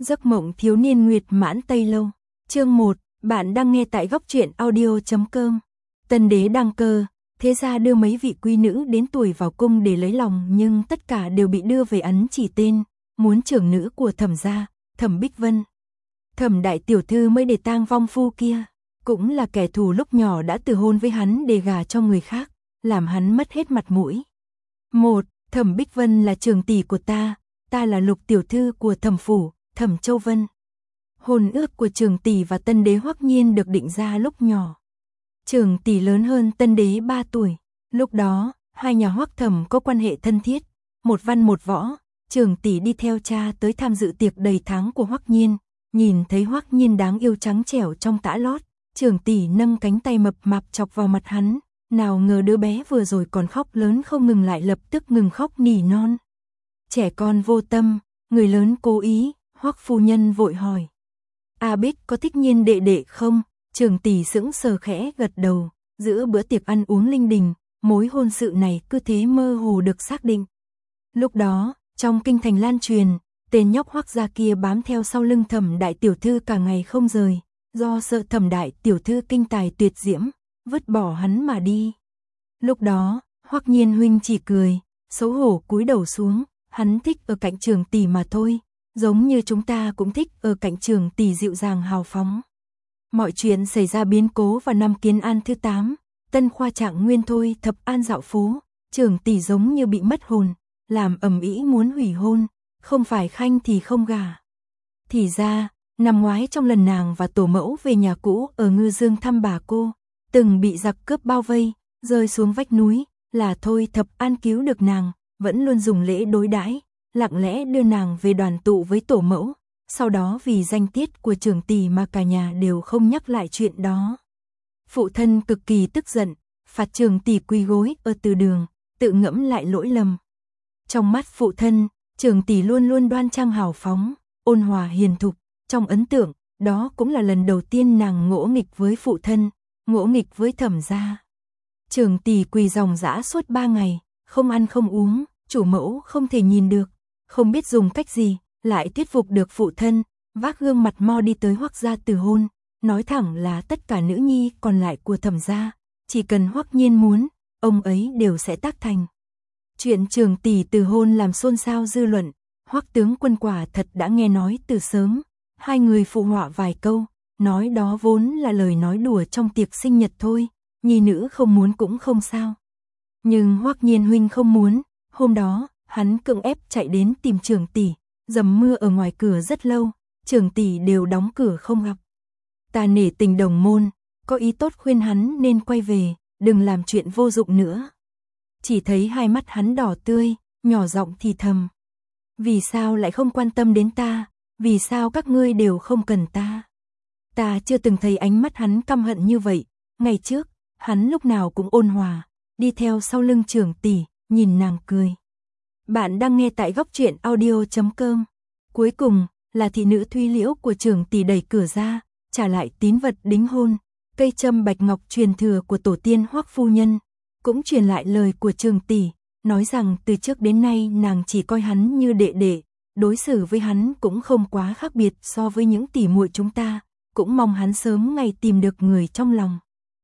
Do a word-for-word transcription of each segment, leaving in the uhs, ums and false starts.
Giấc mộng thiếu niên nguyệt mãn Tây Lâu. Chương một, bạn đang nghe tại góc truyện audio chấm com. Tân đế đăng cơ, thế gia đưa mấy vị quý nữ đến tuổi vào cung để lấy lòng, nhưng tất cả đều bị đưa về ấn chỉ tên, muốn trưởng nữ của Thẩm gia, Thẩm Bích Vân. Thẩm đại tiểu thư mới để tang vong phu kia, cũng là kẻ thù lúc nhỏ đã từ hôn với hắn để gả cho người khác, làm hắn mất hết mặt mũi. Một, Thẩm Bích Vân là trưởng tỷ của ta, ta là lục tiểu thư của Thẩm phủ, Thẩm Châu Vân. Hôn ước của trưởng tỷ và tân đế Hoắc Nhiên được định ra lúc nhỏ. Trưởng tỷ lớn hơn tân đế ba tuổi, lúc đó, hai nhà Hoắc Thẩm có quan hệ thân thiết, một văn một võ. Trưởng tỷ đi theo cha tới tham dự tiệc đầy tháng của Hoắc Nhiên, nhìn thấy Hoắc Nhiên đáng yêu trắng trẻo trong tã lót, trưởng tỷ nâng cánh tay mập mạp chọc vào mặt hắn, nào ngờ đứa bé vừa rồi còn khóc lớn không ngừng lại lập tức ngừng khóc nỉ non. Trẻ con vô tâm, người lớn cố ý. Hoắc phu nhân vội hỏi: "A Bích có thích Nhiên đệ đệ không?" Trưởng tỷ sững sờ khẽ gật đầu. Giữa bữa tiệc ăn uống linh đình, mối hôn sự này cứ thế mơ hồ được xác định. Lúc đó, trong kinh thành lan truyền, tên nhóc Hoắc gia kia bám theo sau lưng Thẩm đại tiểu thư cả ngày không rời, do sợ Thẩm đại tiểu thư kinh tài tuyệt diễm, vứt bỏ hắn mà đi. Lúc đó, Hoắc Nhiên huynh chỉ cười, xấu hổ cúi đầu xuống, hắn thích ở cạnh trưởng tỷ mà thôi. Giống như chúng ta cũng thích ở cạnh trường tỷ dịu dàng hào phóng. Mọi chuyện xảy ra biến cố vào năm Kiến An thứ tám, Tân Khoa Trạng Nguyên thôi thập an dạo phố, trường tỷ giống như bị mất hồn, làm ầm ĩ muốn hủy hôn, không phải khanh thì không gả. Thì ra, năm ngoái trong lần nàng và tổ mẫu về nhà cũ ở Ngư Dương thăm bà cô, từng bị giặc cướp bao vây, rơi xuống vách núi, là thôi thập an cứu được nàng, vẫn luôn dùng lễ đối đãi, lặng lẽ đưa nàng về đoàn tụ với tổ mẫu, sau đó vì danh tiết của trưởng tỷ mà cả nhà đều không nhắc lại chuyện đó. Phụ thân cực kỳ tức giận, phạt trưởng tỷ quỳ gối ở từ đường, tự ngẫm lại lỗi lầm. Trong mắt phụ thân, trưởng tỷ luôn luôn đoan trang hào phóng, ôn hòa hiền thục, trong ấn tượng, đó cũng là lần đầu tiên nàng ngỗ nghịch với phụ thân, ngỗ nghịch với Thẩm gia. Trưởng tỷ quỳ ròng rã suốt ba ngày, không ăn không uống, chủ mẫu không thể nhìn được. Không biết dùng cách gì, lại thuyết phục được phụ thân, vác gương mặt mo đi tới Hoắc gia từ hôn, nói thẳng là tất cả nữ nhi còn lại của Thẩm gia, chỉ cần Hoắc Nhiên muốn, ông ấy đều sẽ tác thành. Chuyện trưởng tỷ từ hôn làm xôn xao dư luận, Hoắc tướng quân quả thật đã nghe nói từ sớm, hai người phụ họa vài câu, nói đó vốn là lời nói đùa trong tiệc sinh nhật thôi, nhi nữ không muốn cũng không sao. Nhưng Hoắc Nhiên huynh không muốn, hôm đó hắn cưỡng ép chạy đến tìm trưởng tỷ, dầm mưa ở ngoài cửa rất lâu, trưởng tỷ đều đóng cửa không gặp. Ta nể tình đồng môn, có ý tốt khuyên hắn nên quay về, đừng làm chuyện vô dụng nữa. Chỉ thấy hai mắt hắn đỏ tươi, nhỏ giọng thì thầm: "Vì sao lại không quan tâm đến ta, vì sao các ngươi đều không cần ta?" Ta chưa từng thấy ánh mắt hắn căm hận như vậy, ngày trước, hắn lúc nào cũng ôn hòa, đi theo sau lưng trưởng tỷ, nhìn nàng cười. Bạn đang nghe tại góc truyện audio chấm com. Cuối cùng, là thị nữ Thúy Liễu của trưởng tỷ đẩy cửa ra, trả lại tín vật đính hôn, cây châm bạch ngọc truyền thừa của tổ tiên Hoắc phu nhân, cũng truyền lại lời của trưởng tỷ, nói rằng từ trước đến nay nàng chỉ coi hắn như đệ đệ, đối xử với hắn cũng không quá khác biệt so với những tỷ muội chúng ta, cũng mong hắn sớm ngày tìm được người trong lòng.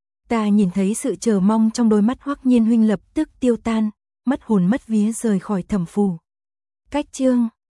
Ta nhìn thấy sự chờ mong trong đôi mắt Hoắc Nhiên huynh lập tức tiêu tan, mất hồn mất vía rời khỏi Thẩm phủ. Cách chương